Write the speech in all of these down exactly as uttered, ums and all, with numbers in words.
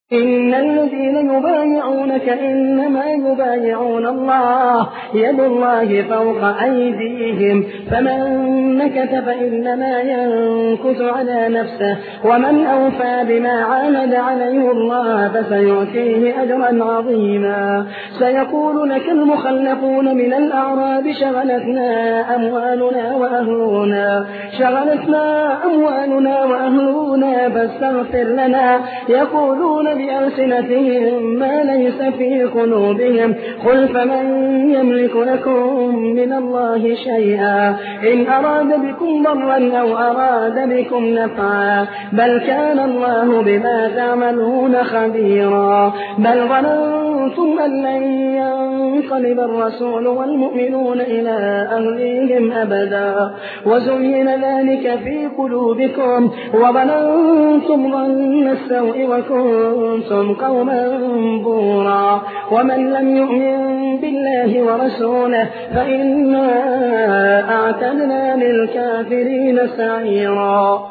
إن الذين يبايعونك إنما يبايعون الله يد الله فوق أيديهم فمن نكث فإنما ينكث على نفسه ومن أوفى بما عاهد عليه الله فسيؤتيه أجرا عظيما. سيقول لك المخلفون من الأعراب شغلتنا أموالنا وأهلنا شغلتنا أموالنا وأهلنا فاستغفر لنا يقولون بألسنتهم ما ليس في قلوبهم قل فمن يملك لكم من الله شيئا إن أراد بكم ضرا أو أراد بكم نفعا بل كان الله بما تعملون خبيرا. بل ظننتم أن لن ينقلب الرسول والمؤمنون إلى أهليهم أبدا وزين ذلك في قلوبكم وظننتم ظن السوء وكنتم كنتم قوما بورا. ومن لم يؤمن بالله ورسوله فإنا أعتدنا للكافرين سعيرا.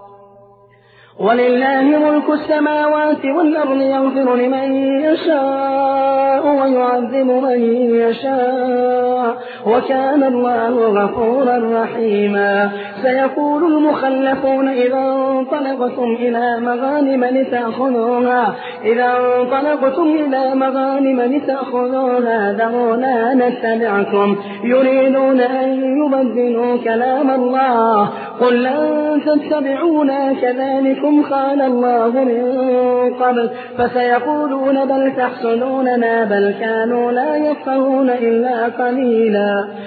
ولله ملك السماوات والأرض يغفر لمن يشاء ويعذب من يشاء وكان الله غفورا رحيما. سيقول المخلفون إذا انطلقتم إلى مغانم لتأخذوها إذا انطلقتم إلى مغانم لتأخذوها ذرونا نتبعكم يريدون أن يبدلوا كلام الله قل لن تتبعونا كذلكم قال الله من قبل فسيقولون بل تحسدوننا بل كانوا لا يفقهون إلا قليلا.